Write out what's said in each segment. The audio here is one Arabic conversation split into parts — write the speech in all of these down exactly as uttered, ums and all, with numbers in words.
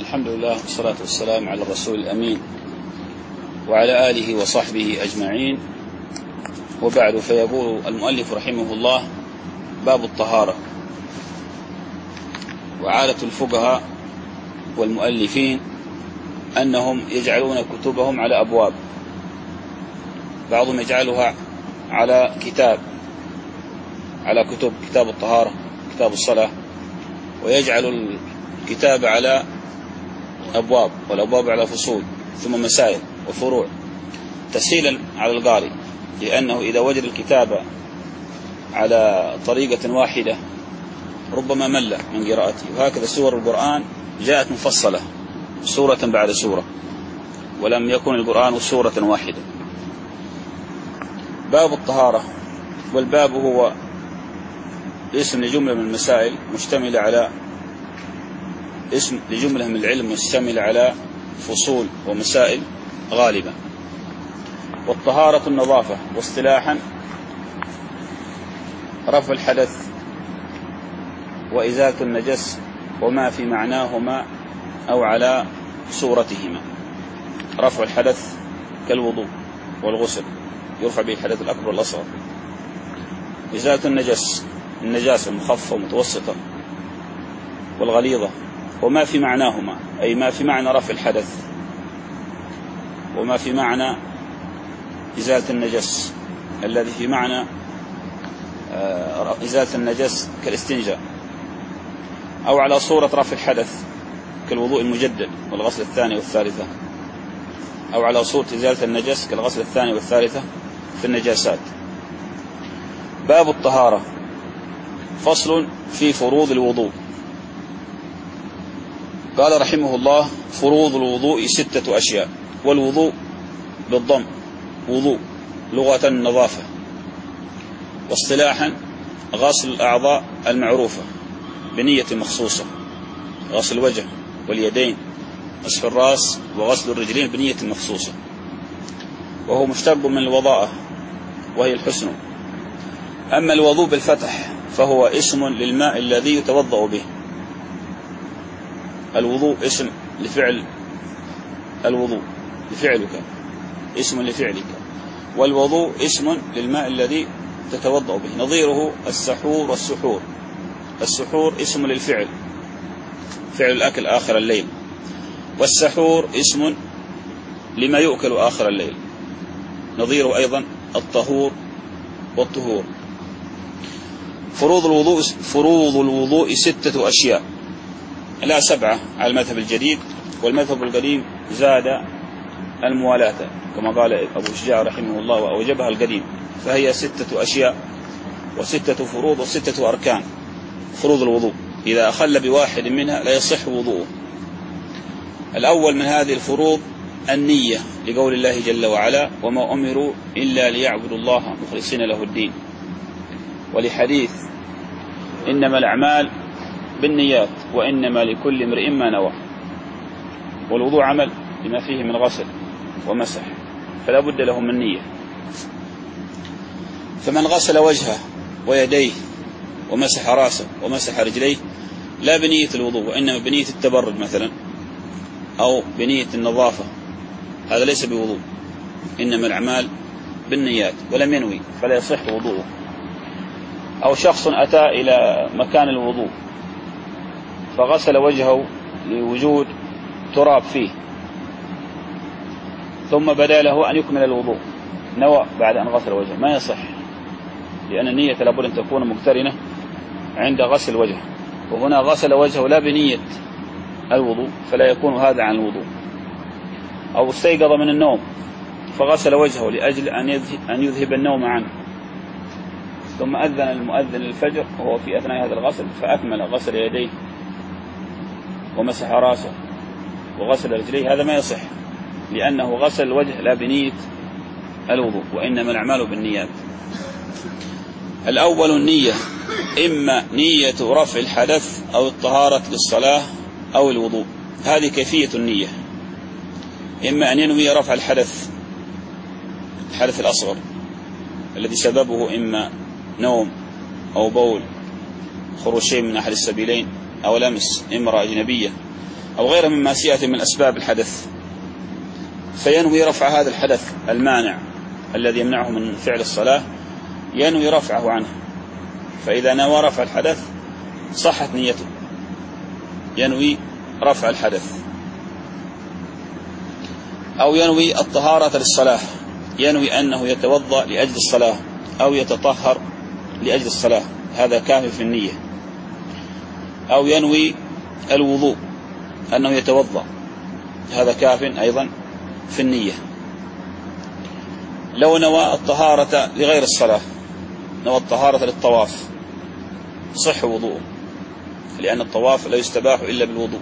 الحمد لله والصلاة والسلام على الرسول الأمين وعلى آله وصحبه أجمعين، وبعد. فيقول المؤلف رحمه الله: باب الطهارة. وعادة الفقهاء والمؤلفين أنهم يجعلون كتبهم على أبواب، بعضهم يجعلها على كتاب، على كتب كتاب الطهارة، كتاب الصلاة، ويجعل الكتاب على أبواب، والأبواب على فصول، ثم مسائل وفروع، تسهيلا على القارئ، لأنه إذا وجد الكتاب على طريقة واحدة ربما مل من قراءته. وهكذا سور القرآن جاءت مفصلة سورة بعد سورة، ولم يكن القرآن سورة واحدة. باب الطهارة، والباب هو اسم لجملة من المسائل مشتملة على اسم لجملة من العلم مشتمل على فصول ومسائل غالبا. والطهارة النظافة، واصطلاحا رفع الحدث وإزالة النجس وما في معناهما أو على صورتهما. رفع الحدث كالوضوء والغسل، يرفع به الحدث الأكبر والأصغر. إزالة النجس، النجاسة المخففة والمتوسطة والغليظة، وما في معناهما، أي ما في معنى رفع الحدث وما في معنى إزالة النجس، الذي في معنى إزالة النجس كالاستنجاء، أو على صورة رفع الحدث كالوضوء المجدد والغسل الثاني والثالثة، أو على صورة إزالة النجس كالغسل الثاني والثالثة في النجاسات. باب الطهارة. فصل في فروض الوضوء. قال رحمه الله: فروض الوضوء ستة أشياء. والوضوء بالضم وضوء لغة النظافة، واصطلاحا غسل الأعضاء المعروفة بنية مخصوصة، غسل الوجه واليدين، مسح الرأس، وغسل الرجلين بنية مخصوصة. وهو مشتق من الوضاءة وهي الحسن. أما الوضوء بالفتح فهو اسم للماء الذي يتوضأ به. الوضوء اسم لفعل الوضوء، لفعلك، اسم لفعلك. والوضوء اسم للماء الذي تتوضأ به، نظيره السحور والسحور. السحور اسم للفعل، فعل الأكل آخر الليل، والسحور اسم لما يؤكل آخر الليل، نظيره أيضا الطهور والطهور. فروض الوضوء فروض الوضوء ستة أشياء، لا سبعة على المذهب الجديد، والمذهب القديم زاد الموالاة كما قال أبو شجاع رحمه الله وأوجبها القديم، فهي ستة أشياء وستة فروض وستة أركان. فروض الوضوء إذا أخل بواحد منها لا يصح وضوءه. الأول من هذه الفروض النية، لقول الله جل وعلا: وما أمروا إلا ليعبدوا الله مخلصين له الدين، ولحديث إنما الأعمال بالنيات وإنما لكل امرئ ما نوى. والوضوء عمل لما فيه من غسل ومسح، فلا بد له من نية. فمن غسل وجهه ويديه ومسح راسه ومسح رجليه لا بنية الوضوء، وإنما بنية التبرد مثلا، أو بنية النظافة، هذا ليس بوضوء. إنما الأعمال بالنيات، ولم ينوي فلا يصح وضوءه. أو شخص أتى إلى مكان الوضوء فغسل وجهه لوجود تراب فيه، ثم بدا له أن يكمل الوضوء، نوى بعد أن غسل وجهه، ما يصح، لأن النية لابد أن تكون مقترنة عند غسل وجهه. وهنا غسل وجهه لا بنية الوضوء، فلا يكون هذا عن الوضوء. أو استيقظ من النوم فغسل وجهه لأجل أن يذهب النوم عنه، ثم أذن المؤذن للفجر وهو في أثناء هذا الغسل فأكمل غسل يديه ومسح راسه وغسل رجليه، هذا ما يصح، لأنه غسل الوجه لا بنية الوضوء، وإنما الأعمال بالنيات. الأول النية، إما نية رفع الحدث أو الطهارة للصلاة أو الوضوء. هذه كيفية النية: إما أن ينوي رفع الحدث، الحدث الأصغر الذي سببه إما نوم أو بول، خروج شيء من أحد السبيلين، أو لمس امرأة أجنبية، أو غيره مما سيأتي من أسباب الحدث، فينوي رفع هذا الحدث المانع الذي يمنعه من فعل الصلاة، ينوي رفعه عنه. فإذا نوى رفع الحدث صحت نيته، ينوي رفع الحدث. أو ينوي الطهارة للصلاة، ينوي أنه يتوضأ لأجل الصلاة أو يتطهر لأجل الصلاة، هذا كامل في النية. أو ينوي الوضوء أنه يتوضأ، هذا كاف أيضا في النية. لو نوى الطهارة لغير الصلاة، نوى الطهارة للطواف، صح وضوءه، لأن الطواف لا يستباح إلا بالوضوء.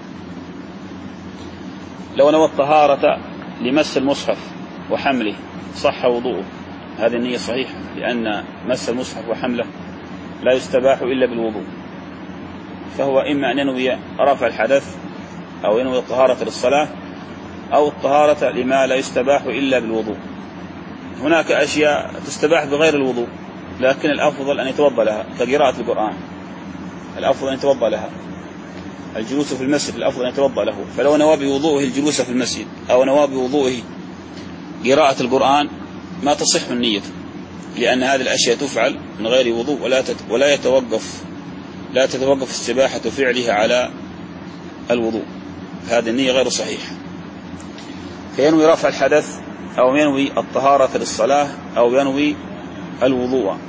لو نوى الطهارة لمس المصحف وحمله، صح وضوءه، هذه النية صحيحة، لأن مس المصحف وحمله لا يستباح إلا بالوضوء. فهو إما أن ينوي رفع الحدث أو ينوي الطهارة للصلاة أو الطهارة لما لا يستباح إلا بالوضوء. هناك أشياء تستباح بغير الوضوء، لكن الأفضل أن يتوضأ لها، كقراءة القرآن الأفضل أن يتوضأ لها. الجلوس في المسجد الأفضل أن يتوضأ له. فلو نوى بوضوءه الجلوس في المسجد أو نوى بوضوءه قراءة القرآن ما تصح النية، لأن هذه الأشياء تفعل من غير وضوء ولا ولا يتوقف لا تتوقف استباحة فعلها على الوضوء، هذه النية غير صحيحة. فينوي رفع الحدث أو ينوي الطهارة للصلاة أو ينوي الوضوء،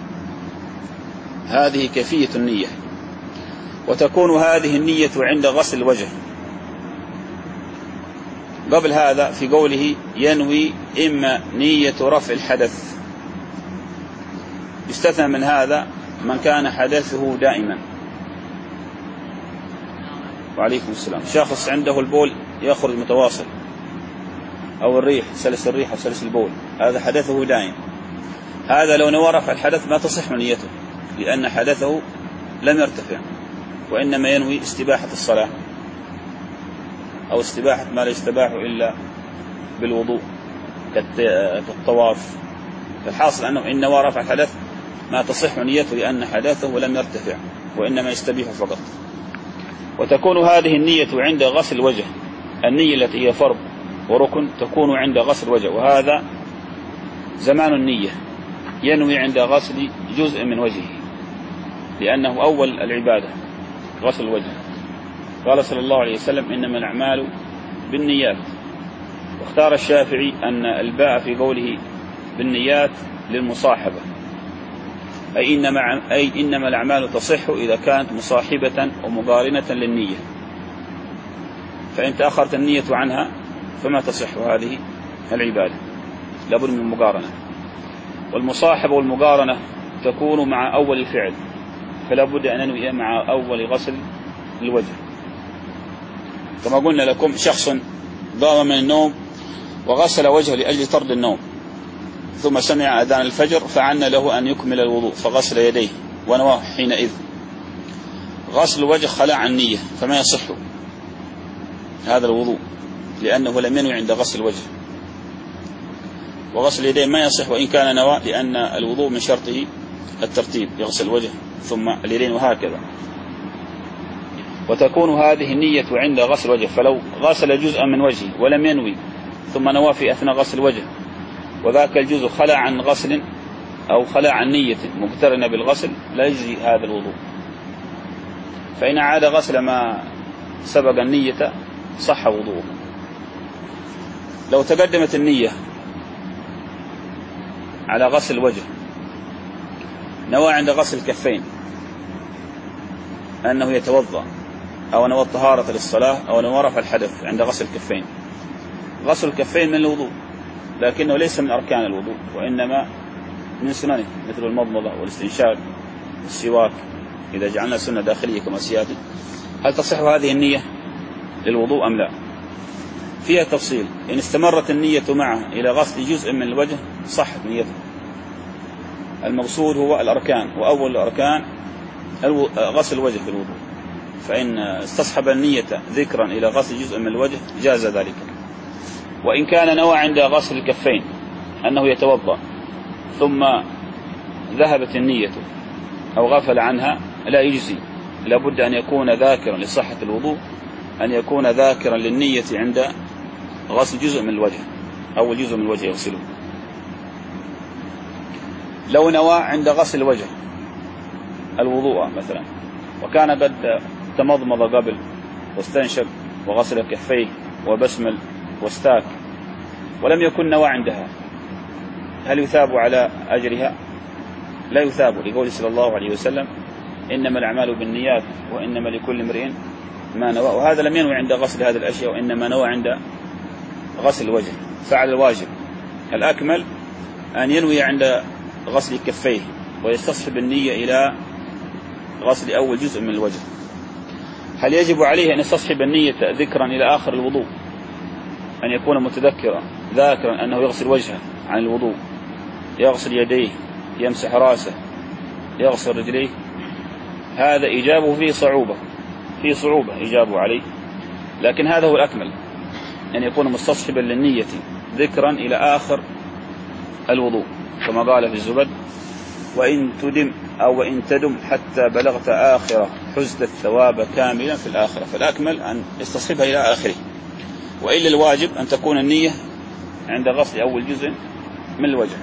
هذه كيفية النية. وتكون هذه النية عند غسل الوجه. قبل هذا في قوله ينوي إما نية رفع الحدث، يستثنى من هذا من كان حدثه دائما. وعليكم السلام. شخص عنده البول يخرج متواصل، أو الريح سلس الريح أو سلس البول، هذا حدثه دائم، هذا لو نوى رفع الحدث ما تصح نيته، لأن حدثه لم يرتفع، وإنما ينوي استباحة الصلاة أو استباحة ما لا يستباح إلا بالوضوء كالطواف. فالحاصل أنه إن نوى رفع الحدث ما تصح نيته، لأن حدثه لم يرتفع وإنما يستبيح فقط. وتكون هذه النية عند غسل الوجه، النية التي هي فرض وركن تكون عند غسل الوجه، وهذا زمان النية، ينوي عند غسل جزء من وجهه، لأنه أول العبادة غسل الوجه. قال صلى الله عليه وسلم إنما الأعمال بالنيات. واختار الشافعي أن الباء في قوله بالنيات للمصاحبة، أي إنما, أي إنما الأعمال تصح إذا كانت مصاحبة ومقارنة للنية، فإن تأخرت النية عنها فما تصح هذه العبادة، لابد من المقارنة. والمصاحبة والمقارنة تكون مع أول الفعل، فلا بد أن ننوي مع أول غسل الوجه. كما قلنا لكم شخص قام من النوم وغسل وجهه لأجل طرد النوم، ثم سمع أذان الفجر فعن له أن يكمل الوضوء فغسل يديه ونواه حينئذ. غسل الوجه خلع عن النية فما يصح هذا الوضوء، لأنه لم ينوي عند غسل الوجه. وغسل اليدين ما يصح وإن كان نوى، لأن الوضوء من شرطه الترتيب، يغسل الوجه ثم اليدين وهكذا. وتكون هذه النية عند غسل الوجه، فلو غسل جزءا من وجهه ولم ينوي ثم نوى في أثناء غسل الوجه وذاك الجزء خلع عن غسل أو خلع عن نية مقترنة بالغسل لا يجري هذا الوضوء. فإن عاد غسل ما سبق النية صح وضوءه. لو تقدمت النية على غسل الوجه، نوى عند غسل الكفين أنه يتوضأ، أو نوى الطهارة للصلاة، أو نوى رفع الحدث عند غسل الكفين. غسل الكفين من الوضوء، لكنه ليس من أركان الوضوء، وإنما من سننه، مثل المضمضة والاستنشاق والسواك إذا جعلنا سنة داخلية كما سيأتي. هل تصح هذه النية للوضوء أم لا؟ فيها تفصيل. إن استمرت النية معه إلى غسل جزء من الوجه صحت نيته. المقصود هو الأركان، وأول الأركان غسل الوجه في الوضوء، فإن استصحب النية ذكرا إلى غسل جزء من الوجه جاز ذلك. وإن كان نوى عند غسل الكفين أنه يتوضأ ثم ذهبت النية أو غفل عنها لا يجزي، لابد أن يكون ذاكرا لصحة الوضوء أن يكون ذاكرا للنية عند غسل جزء من الوجه، أول جزء من الوجه يغسله. لو نوى عند غسل الوجه الوضوء مثلا، وكان قد تمضمض قبل واستنشق وغسل كفيه وبسمل واستاك ولم يكن نوى عندها، هل يثاب على أجرها؟ لا يثاب، لقول صلى الله عليه وسلم إنما الأعمال بالنيات وإنما لكل امرئ ما نوى، وهذا لم ينوي عند غسل هذه الأشياء وإنما نوى عند غسل الوجه، فعل الواجب. الأكمل أن ينوي عند غسل كفيه ويستصحب النية إلى غسل أول جزء من الوجه. هل يجب عليه أن يستصحب النية ذكرا إلى آخر الوضوء، أن يكون متذكرا ذاكرا أنه يغسل وجهه عن الوضوء، يغسل يديه، يمسح راسه، يغسل رجليه؟ هذا إجابه فيه صعوبة، فيه صعوبة إجابه عليه، لكن هذا هو الأكمل، أن يكون مستصحبا للنية ذكرا إلى آخر الوضوء، كما قال في الزبد: وإن تدم أو وإن تدم حتى بلغت آخرة حزت الثواب كاملا في الآخرة. فالأكمل أن يستصحبها إلى آخره، وإلا الواجب أن تكون النية عند غسل أول جزء من الوجه.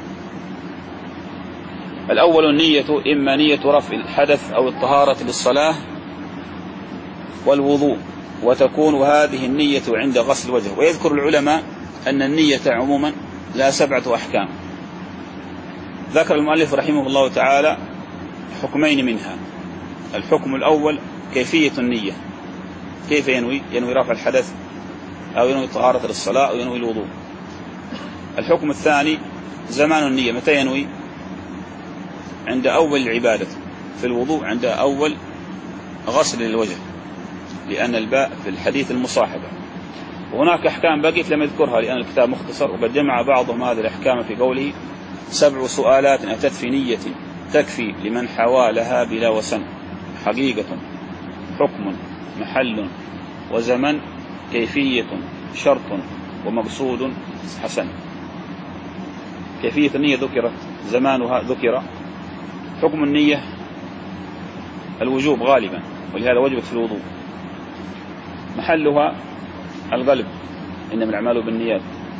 الأول النية إما نية رفع الحدث أو الطهارة للصلاة والوضوء، وتكون هذه النية عند غسل الوجه. ويذكر العلماء أن النية عموما لا سبعة أحكام. ذكر المؤلف رحمه الله تعالى حكمين منها. الحكم الأول كيفية النية، كيف ينوي؟ ينوي رفع الحدث أو ينوي الطهارة للصلاة أو ينوي الوضوء. الحكم الثاني زمان النية، متى ينوي؟ عند أول العبادة في الوضوء، عند أول غسل للوجه، لأن الباء في الحديث المصاحبة. وهناك أحكام بقيت لم يذكرها لأن الكتاب مختصر، وقد جمع بعضهم هذه الأحكام في قوله: سبع سؤالات أتت في نية تكفي لمن حوالها بلا وسن، حقيقة، حكم، محل، وزمن، كيفية، شرط، ومقصود حسن. كيفية النية ذكرت، زمانها ذكر. حكم النية الوجوب غالبا، ولهذا وجبت في الوضوء. محلها القلب، إنما الأعمال بالنيات.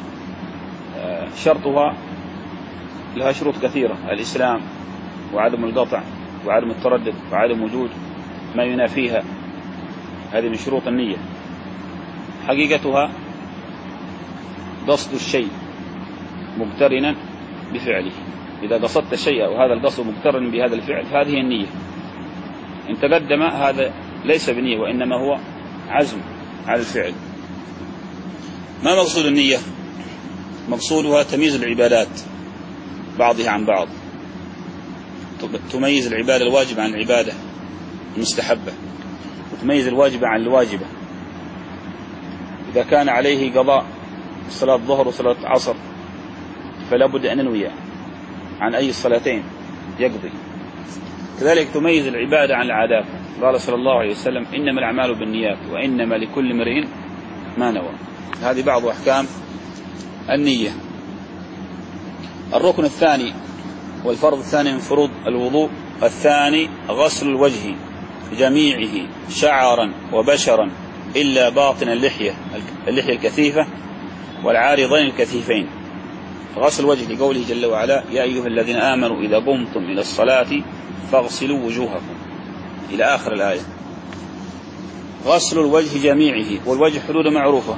شرطها لها شروط كثيرة: الإسلام، وعدم القطع، وعدم التردد، وعدم وجود ما ينافيها، هذه من شروط النية. حقيقتها قصد الشيء مقترنا بفعله، إذا قصدت الشيء وهذا القصد مقترن بهذا الفعل فهذه النية. إن تقدم هذا ليس بنية، وإنما هو عزم على الفعل. ما مقصود النية؟ مقصودها تمييز العبادات بعضها عن بعض، تميز العبادة الواجبة عن العبادة المستحبة، وتميز الواجبة عن الواجبة. إذا كان عليه قضاء صلاة الظهر وصلاة العصر فلا بد أن ننوي عن أي الصلاتين يقضي. كذلك تميز العبادة عن العادات. قال صلى الله عليه وسلم: إنما الأعمال بالنيات وإنما لكل امرئ ما نوى. هذه بعض أحكام النية. الركن الثاني والفرض الثاني من فروض الوضوء الثاني غسل الوجه جميعه شعرا وبشرا إلا باطن اللحية اللحية الكثيفة والعارضين الكثيفين. غسل الوجه لقوله جل وعلا: يا أيها الذين آمنوا إذا قمتم إلى الصلاة فاغسلوا وجوهكم، إلى آخر الآية. غسل الوجه جميعه، والوجه حدود معروفة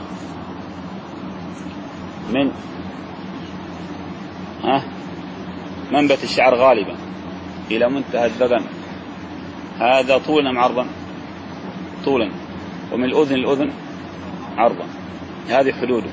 من ها منبت الشعر غالبا إلى منتهى الذقن، هذا طولا أم عرضا؟ طولا. ومن الأذن الأذن عرضا، هذه حدوده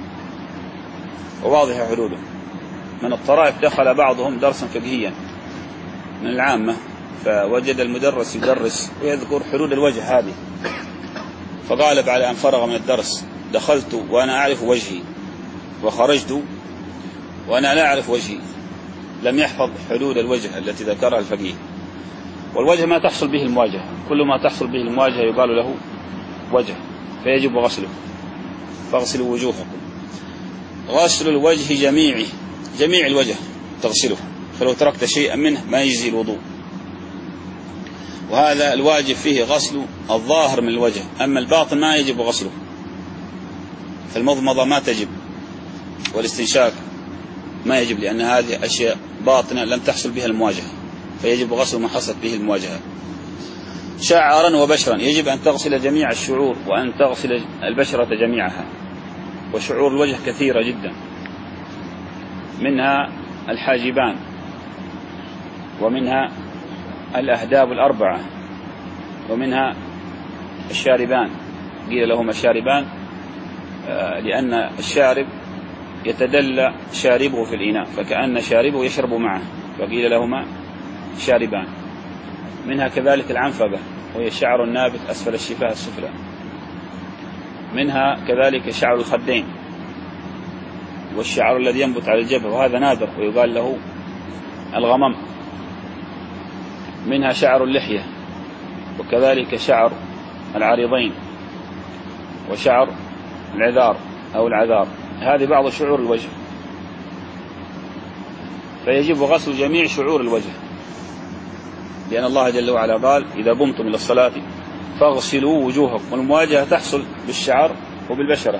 وواضحة حدوده. من الطرائف دخل بعضهم درسا فقهيا من العامة، فوجد المدرس يدرس ويذكر حدود الوجه هذه، فقال بعد أن فرغ من الدرس: دخلت وأنا أعرف وجهي وخرجت وأنا لا أعرف وجهي. لم يحفظ حدود الوجه التي ذكرها الفقيه. والوجه ما تحصل به المواجهة، كل ما تحصل به المواجهة يقال له وجه، فيجب غسله. فاغسلوا وجوهكم. غسل الوجه جميعه، جميع الوجه تغسله، فلو تركت شيئا منه ما يجزي الوضوء. وهذا الواجب فيه غسل الظاهر من الوجه، أما الباطن ما يجب غسله. فالمضمضة ما تجب، والاستنشاق ما يجب، لأن هذه أشياء باطنة لم تحصل بها المواجهة، فيجب غسل ما حصلت به المواجهة. شعرا وبشرا، يجب أن تغسل جميع الشعور، وأن تغسل البشرة جميعها. وشعور الوجه كثيرة جدا، منها الحاجبان، ومنها الأهداب الأربعة، ومنها الشاربان. قيل لهما الشاربان لأن الشارب يتدلى شاربه في الإناء، فكأن شاربه يشرب معه، فقيل لهما شاربان. منها كذلك العنفبة، وهي الشعر النابت أسفل الشفاه السفلى. منها كذلك شعر الخدين، والشعر الذي ينبت على الجبهة، وهذا نادر ويقال له الغمم. منها شعر اللحية، وكذلك شعر العارضين، وشعر العذار أو العذار. هذه بعض شعور الوجه، فيجب غسل جميع شعور الوجه، لأن الله جل وعلا قال: إذا قمتم إلى الصلاة فاغسلوا وجوهكم. والمواجهة تحصل بالشعر وبالبشرة.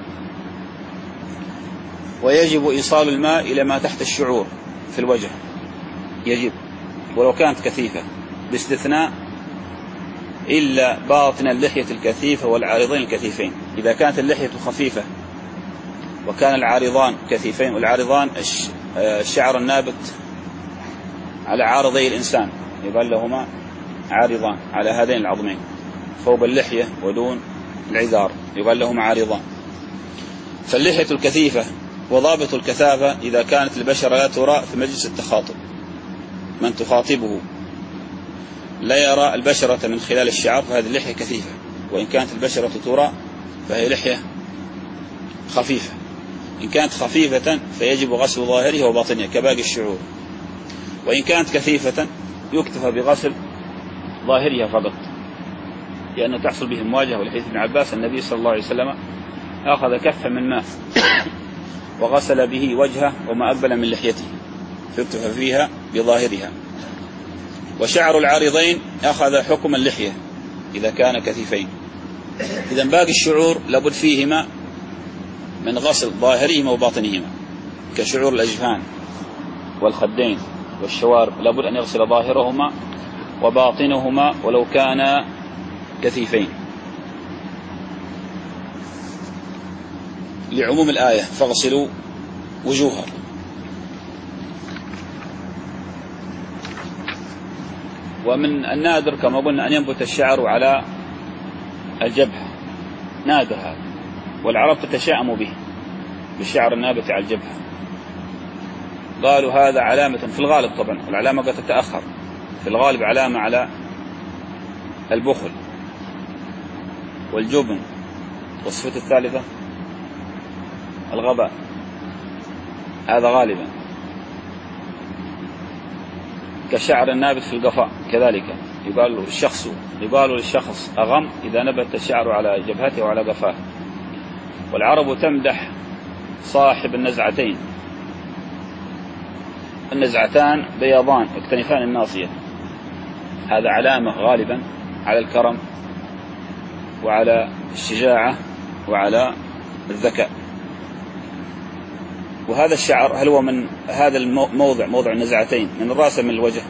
ويجب إيصال الماء إلى ما تحت الشعور في الوجه، يجب، ولو كانت كثيفة، باستثناء إلا باطن اللحية الكثيفة والعارضين الكثيفين. إذا كانت اللحية خفيفة وكان العارضان كثيفين، والعارضان الشعر النابت على عارضي الإنسان، يقال لهما عارضان، على هذين العظمين فوق اللحية ودون العذار، يقال لهما عارضان. فاللحية الكثيفة وضابط الكثافة إذا كانت البشرة لا ترى في مجلس التخاطب، من تخاطبه لا يرى البشرة من خلال الشعر، فهذه اللحية كثيفة. وإن كانت البشرة ترى فهي لحية خفيفة. إن كانت خفيفة فيجب غسل ظاهرها وباطنها كباقي الشعور، وإن كانت كثيفة يكتفى بغسل ظاهرها فقط، لأنه تحصل به المواجهة. ولحديث ابن عباس النبي صلى الله عليه وسلم أخذ كفا من ماء وغسل به وجهه وما أقبل من لحيته، فاكتفى فيها بظاهرها. وشعر العارضين أخذ حكم اللحية إذا كان كثيفين. إذا باقي الشعور لابد فيهما من غسل ظاهرهما وباطنهما، كشعور الأجفان والخدين والشوارب، لابد أن يغسل ظاهرهما وباطنهما ولو كان كثيفين، لعموم الآية: فاغسلوا وجوهكم. ومن النادر كما قلنا أن ينبت الشعر على الجبهة، نادر هذا، والعرب تتشائم به، بالشعر النابت على الجبهة. قالوا هذا علامة في الغالب، طبعا والعلامة قد تتأخر، في الغالب علامة على البخل والجبن. والصفة الثالثة الغباء، هذا غالبا. كشعر النابت في القفاء كذلك، يقال له الشخص يقال للشخص أغم إذا نبت الشعر على جبهته وعلى قفاه. والعرب تمدح صاحب النزعتين، النزعتان بياضان اكتنفان الناصية، هذا علامة غالبا على الكرم وعلى الشجاعة وعلى الذكاء. وهذا الشعر هل هو من هذا الموضع، موضع النزعتين، من الرأس من الوجه؟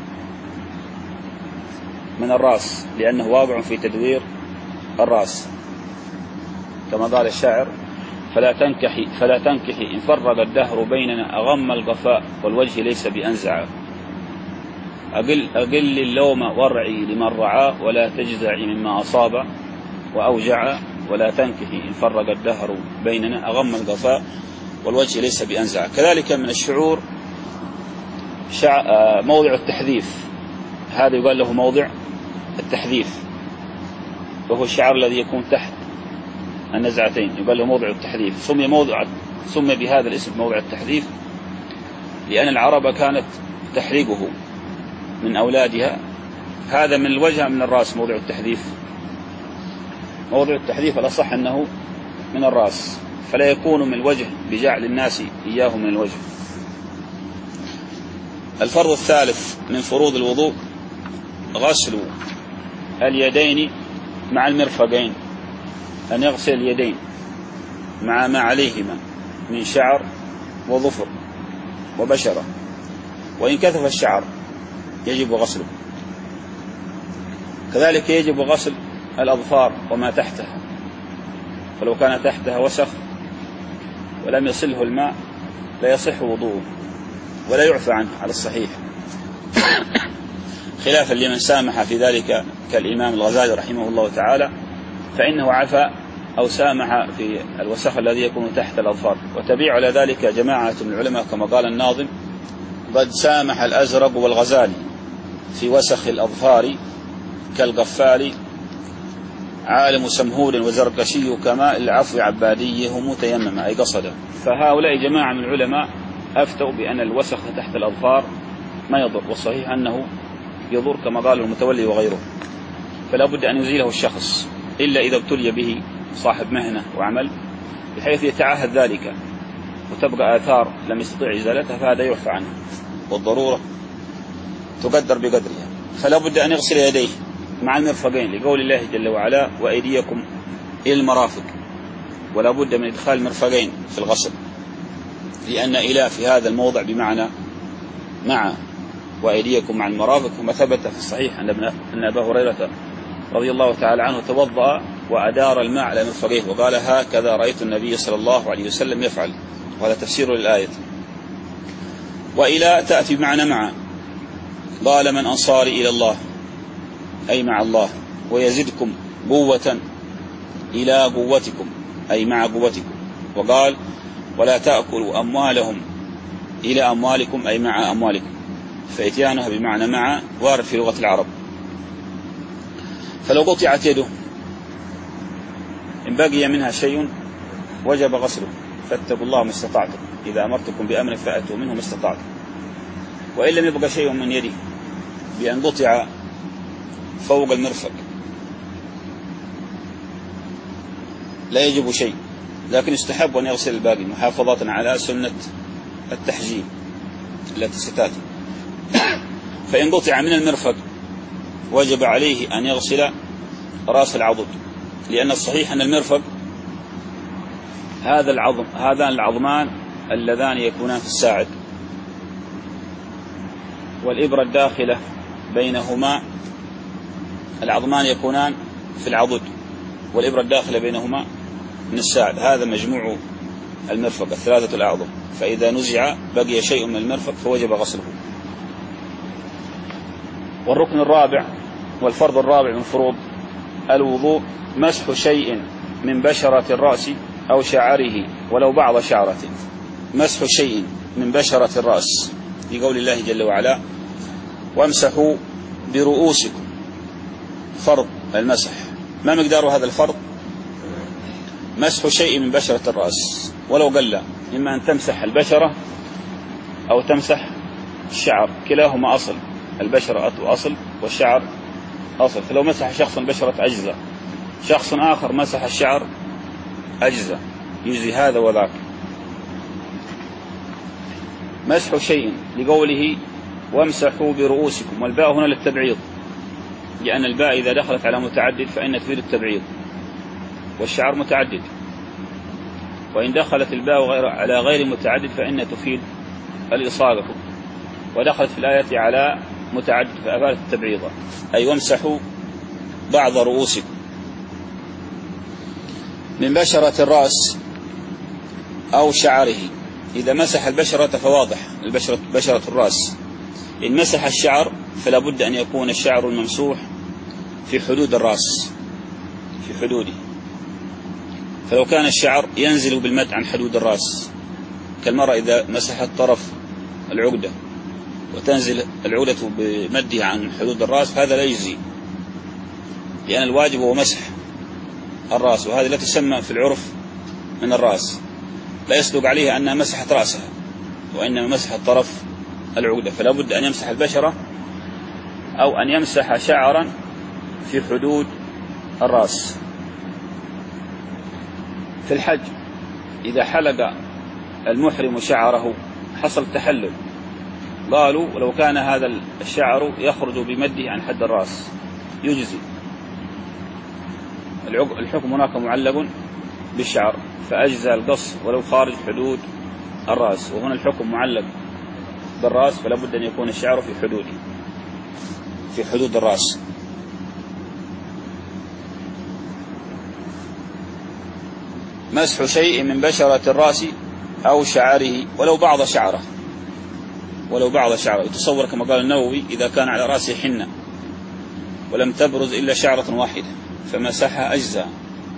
من الرأس، لأنه واقع في تدوير الرأس، كما قال الشاعر: فلا تنكحي فلا تنكحي إن فرق الدهر بيننا أغم القفاء والوجه ليس بأنزع. أقل, أقل اللوم وارعي لمن رعاه ولا تجزعي مما أصاب وأوجع، ولا تنكحي إن فرق الدهر بيننا أغم القفاء والوجه ليس بأنزع. كذلك من الشعور شع... موضع التحذيف، هذا يقال له موضع التحذيف، وهو الشعر الذي يكون تحت النزعتين، يقال له موضع التحذيف. سمي موضع سمي بهذا الاسم موضع التحذيف لأن العرب كانت تحرقه من أولادها. هذا من الوجه من الرأس موضع التحذيف. موضع التحذيف الأصح أنه من الرأس، فلا يكون من الوجه بجعل الناس إياه من الوجه. الفرض الثالث من فروض الوضوء غسل اليدين مع المرفقين، أن يغسل اليدين مع ما عليهما من شعر وظفر وبشرة، وإن كثف الشعر يجب غسله. كذلك يجب غسل الأظفار وما تحتها، فلو كان تحتها وسخ ولم يصله الماء لا يصح وضوءه ولا يعفى عنه على الصحيح، خلافا لمن سامح في ذلك كالإمام الغزالي رحمه الله تعالى، فإنه عفى أو سامح في الوسخ الذي يكون تحت الأظفار. وتبيع على ذلك جماعة من العلماء كما قال الناظم: قد سامح الأزرق والغزالي في وسخ الأظفار كالغفال، عالم سمهور وزركشي كماء العفو عبادي هم تيمم، أي قصده. فهؤلاء جماعة من العلماء أفتوا بأن الوسخ تحت الأظفار ما يضر، والصحيح أنه يضر كما قال المتولي وغيره، فلا بد أن يزيله الشخص إلا إذا ابتلي به صاحب مهنة وعمل بحيث يتعاهد ذلك وتبقى آثار لم يستطيع إزالتها، فهذا يعفى عنه، والضرورة تقدر بقدرها. فلا بد أن يغسل يديه مع المرفقين لقول الله جل وعلا: وأيديكم إلى المرافق، ولا بد من إدخال المرفقين في الغسل، لأن إلى في هذا الموضع بمعنى مع، وأيديكم مع المرافق. وما ثبت في الصحيح أن أبا هريرة رضي الله تعالى عنه توضأ وأدار الماء على مرفقيه وقال: هكذا رأيت النبي صلى الله عليه وسلم يفعل، وهذا تفسير للآية. وإلى تأتي بمعنى مع، قال: من أنصاري إلى الله، أي مع الله، ويزدكم قوة إلى قوتكم، أي مع قوتكم. وقال: ولا تأكلوا أموالهم إلى أموالكم، أي مع أموالكم. فإتيانها بمعنى مع وارد في لغة العرب. فلو قطعت يده إن بقي منها شيء وجب غسله، فاتقوا الله ما استطعتم، إذا أمرتكم بأمر فأتوا منه ما استطعتم. وإن لم يبقى شيء من يده بأن قطع فوق المرفق لا يجب شيء، لكن يستحب أن يغسل الباقي محافظة على سنة التحجيم التي ستأتي. فإن قطع من المرفق وجب عليه أن يغسل رأس العضد، لأن الصحيح أن المرفق هذا العظم هذان العظمان اللذان يكونان في الساعد، والإبرة الداخلة بينهما، العظمان يكونان في العضد والإبرة الداخلة بينهما من الساعد، هذا مجموع المرفق الثلاثة الأعظم. فإذا نزع بقي شيء من المرفق فوجب غسله. والركن الرابع والفرض الرابع من فروض الوضوء مسح شيء من بشرة الرأس أو شعره ولو بعض شعرته. مسح شيء من بشرة الرأس لقول الله جل وعلا: وامسحوا برؤوسكم، فرض المسح. ما مقدار هذا الفرض؟ مسح شيء من بشرة الرأس ولو قل، إما أن تمسح البشرة أو تمسح الشعر، كلاهما أصل، البشرة أصل والشعر أصل. فلو مسح شخص البشرة أجزاء، شخص آخر مسح الشعر أجزاء، يجزي هذا وذاك. مسح شيء لقوله: وامسحوا برؤوسكم، والباء هنا للتبعيض، لأن الباء إذا دخلت على متعدد فإن تفيد التبعيض، والشعر متعدد، وإن دخلت الباء غير على غير متعدد فإن تفيد الإصابة، ودخلت في الآية على متعدد فأفادت التبعيض، أي وامسحوا بعض رؤوسكم. من بشرة الرأس أو شعره، إذا مسح البشرة فواضح البشرة بشرة الرأس، إن مسح الشعر فلا بد أن يكون الشعر الممسوح في حدود الرأس، في حدوده. فلو كان الشعر ينزل بالمد عن حدود الرأس كالمرأة إذا مسحت طرف العقدة وتنزل العقدة بمدها عن حدود الرأس، هذا لا يجزي، لأن الواجب هو مسح الرأس، وهذه لا تسمى في العرف من الرأس، لا يصدق عليها أنها مسحت رأسها وإنما مسحت طرف العقدة. فلا بد أن يمسح البشرة أو أن يمسح شعرا في حدود الرأس. في الحج إذا حلق المحرم شعره حصل تحلل، قالوا ولو كان هذا الشعر يخرج بمده عن حد الرأس يجزي. الحكم هناك معلق بالشعر فأجزى القص ولو خارج حدود الرأس، وهنا الحكم معلق بالرأس فلا بد أن يكون الشعر في حدوده في حدود الرأس. مسح شيء من بشرة الرأس أو شعره ولو بعض شعره ولو بعض شعره. يتصور كما قال النووي إذا كان على رأسه حنة ولم تبرز إلا شعرة واحدة فمسحها أجزاء،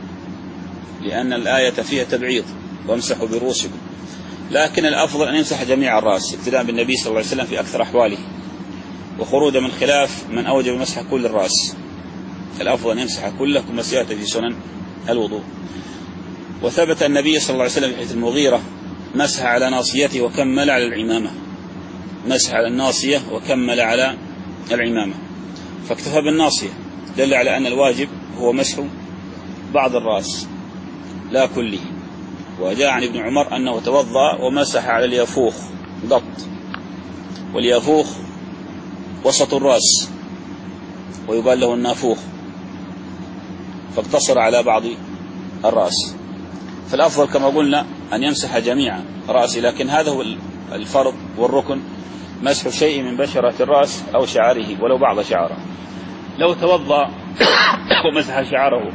لأن الآية فيها تبعيض وامسحوا برؤوسكم، لكن الأفضل أن يمسح جميع الرأس ابتداء بالنبي صلى الله عليه وسلم في أكثر أحواله، وخروجا من خلاف من أوجب مسح كل الرأس. الأفضل أن يمسح كله كما سيأتي في سنن الوضوء. وثبت النبي صلى الله عليه وسلم في حديث المغيرة مسح على ناصيته وكمل على العمامة، مسح على الناصية وكمل على العمامة، فاكتفى بالناصية، دل على أن الواجب هو مسح بعض الرأس لا كله. وجاء عن ابن عمر أنه توضأ ومسح على اليافوخ قط، واليافوخ وسط الرأس ويقال له النافوخ، فاقتصر على بعض الرأس. فالأفضل كما قلنا أن يمسح جميع رأسه، لكن هذا هو الفرض والركن، مسح شيء من بشرة الرأس أو شعره ولو بعض شعره. لو توضأ ومسح شعره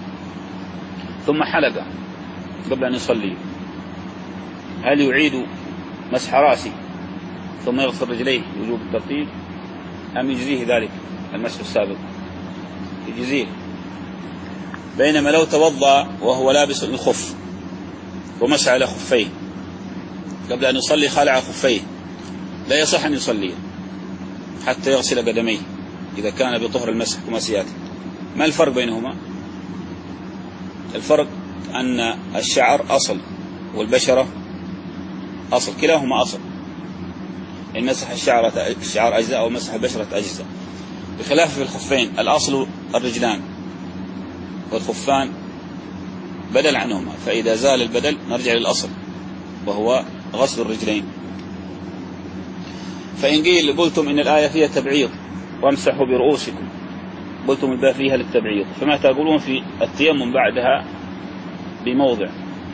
ثم حلق قبل أن يصلي، هل يعيد مسح رأسه ثم يغسل رجليه وجوب الترتيب، أم يجزيه ذلك المسح السابق؟ يجزيه. بينما لو توضأ وهو لابس الخف ومسح على خفيه قبل أن يصلي خلع خفيه لا يصح أن يصلي حتى يغسل قدميه إذا كان بطهر المسح كما سيأتي. ما الفرق بينهما؟ الفرق أن الشعر أصل والبشرة أصل، كلاهما أصل. إن مسح الشعر الشعر أجزاء ومسح البشرة أجزاء، بخلاف في الخفين الأصل الرجلان والخفان بدل عنهما، فإذا زال البدل نرجع للأصل وهو غسل الرجلين. فإن قيل قلتم إن الآية فيها تبعيض وامسحوا برؤوسكم، قلتم الباء فيها للتبعيض، فما تقولون في التيمم بعدها بموضع؟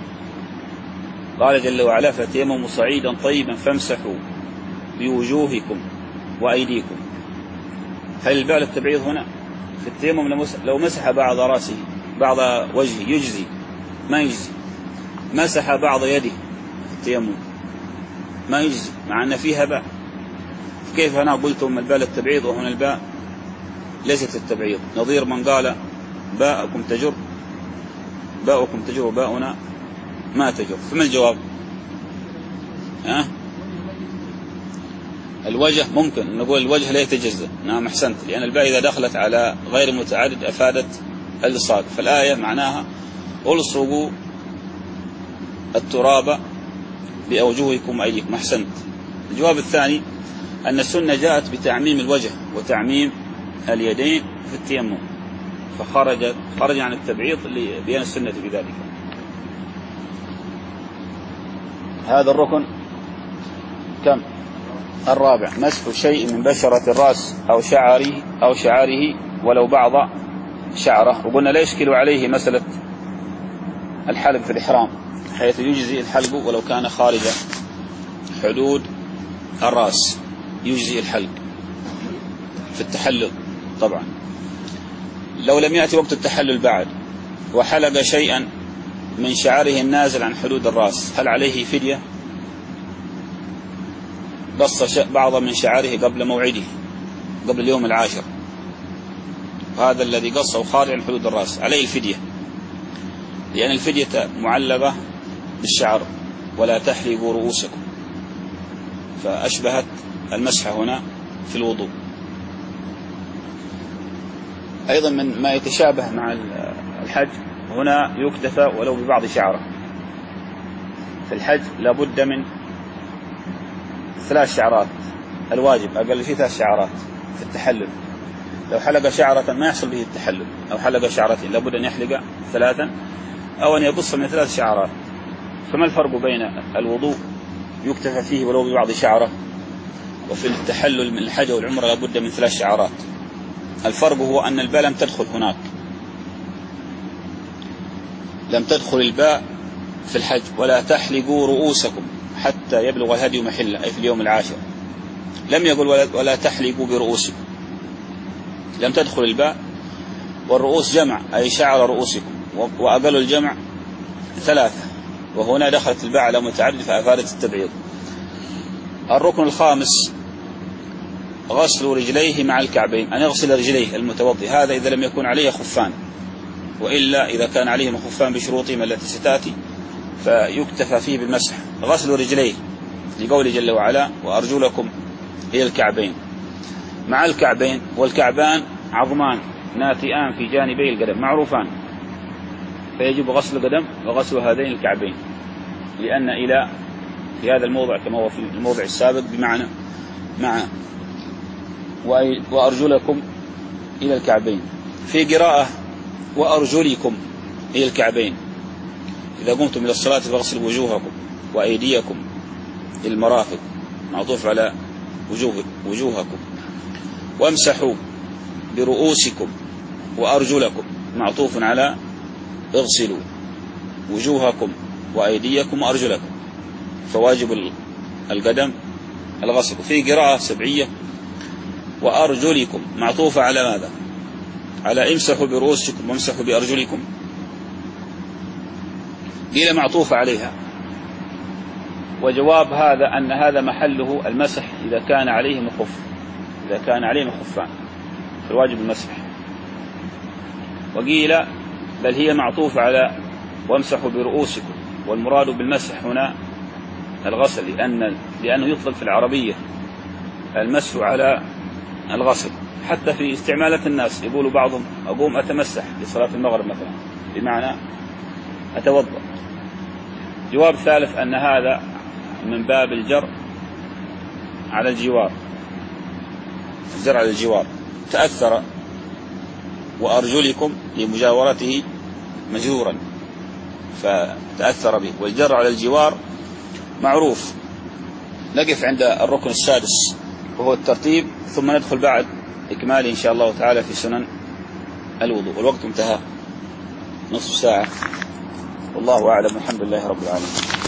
قال جل وعلا فتيمموا صعيدا طيبا فامسحوا بوجوهكم وأيديكم. هل الباء للتبعيض هنا؟ في التيمم لو مسح بعض رأسه بعض وجهه يجزي؟ ما يجزي. مسح بعض يده في التيمم ما يجزي مع أن فيها باء. كيف هنا قلتم الباء للتبعيض وهنا الباء ليست التبعيض؟ نظير من قال باءكم تجر باءكم تجر باءنا ما تجر. فما الجواب؟ ها؟ الوجه ممكن نقول الوجه لا يتجزأ. نعم أحسنت، لأن الباء إذا دخلت على غير متعدد أفادت الإلصاق، فالآية معناها ألصقوا التراب بأوجهكم وأيديكم. أحسنت. الجواب الثاني أن السنة جاءت بتعميم الوجه وتعميم اليدين في التيمم، فخرج خرج عن التبعيض لبيان السنة بذلك. هذا الركن كم؟ الرابع، مسح شيء من بشرة الرأس أو شعره أو شعره ولو بعض شعره. وقلنا لا يشكل عليه مسألة الحلق في الإحرام، حيث يجزي الحلق ولو كان خارج حدود الرأس، يجزي الحلق في التحلل. طبعا لو لم يأتي وقت التحلل بعد وحلق شيئا من شعره النازل عن حدود الرأس، هل عليه فدية؟ قص بعضا من شعره قبل موعده قبل اليوم العاشر، وهذا الذي قصه خارج عن حدود الرأس عليه الفدية، لأن الفدية معلقة بالشعر ولا تحلقوا رؤوسكم، فأشبهت المسح هنا في الوضوء. أيضا من ما يتشابه مع الحج هنا يكتفى ولو ببعض شعره. في الحج لابد من ثلاث شعرات، الواجب أقل شيء ثلاث شعرات في التحلل. لو حلق شعرة ما يحصل به التحلل، أو حلق شعرتين لابد أن يحلق ثلاثا أو أن يقص من ثلاث شعرات. فما الفرق بين الوضوء يكتفى فيه ولو ببعض شعره وفي التحلل من الحج والعمرة لابد من ثلاث شعارات. الفرق هو أن الباء لم تدخل هناك، لم تدخل الباء في الحج. ولا تحلقوا رؤوسكم حتى يبلغ الهدي محله، أي في اليوم العاشر. لم يقل ولا تحلقوا برؤوسكم، لم تدخل الباء. والرؤوس جمع، أي شعر رؤوسكم، وأقل الجمع ثلاثة، وهنا دخلت الباء على متعدد فأفادت التبعيض. الركن الخامس غسل رجليه مع الكعبين، أن يغسل رجليه المتوضئ، هذا إذا لم يكن عليه خفان، وإلا إذا كان عليهم خفان بشروطهم التي ستأتي فيكتفى فيه بالمسح. غسل رجليه لقوله جل وعلا وأرجلكم إلى الكعبين، مع الكعبين. والكعبان عظمان ناتئان في جانبي القدم معروفان، فيجب غسل القدم وغسل هذين الكعبين، لأن إلى في هذا الموضع كما هو في الموضع السابق بمعنى مع وأرجلكم إلى الكعبين. في قراءة وأرجلكم إلى الكعبين، إذا قمتم إلى الصلاة فاغسلوا وجوهكم وأيديكم إلى المرافق، معطوف على وجوه وجوهكم. وامسحوا برؤوسكم وأرجلكم، معطوف على اغسلوا وجوهكم وأيديكم وأرجلكم، فواجب القدم الغسل. في قراءة سبعية وأرجلكم، معطوفة على ماذا؟ على امسحوا برؤوسكم وامسحوا بأرجلكم، قيل معطوفة عليها. وجواب هذا أن هذا محله المسح إذا كان عليهم الخف، إذا كان عليهم الخفان فالواجب المسح. وقيل بل هي معطوفة على وامسحوا برؤوسكم، والمراد بالمسح هنا الغسل، لأن لأنه يطلق في العربية المسح على الغسل. حتى في استعمالات الناس يقول بعضهم أقوم أتمسح لصلاة المغرب مثلا، بمعنى أتوضأ. جواب ثالث أن هذا من باب الجر على الجوار، الجر على الجوار، تأثر وأرجلكم لمجاورته مجرورا فتأثر به، والجر على الجوار معروف. نقف عند الركن السادس وهو الترتيب، ثم ندخل بعد إكماله إن شاء الله تعالى في سنن الوضوء. والوقت انتهى، نصف ساعة، والله أعلم، الحمد لله رب العالمين.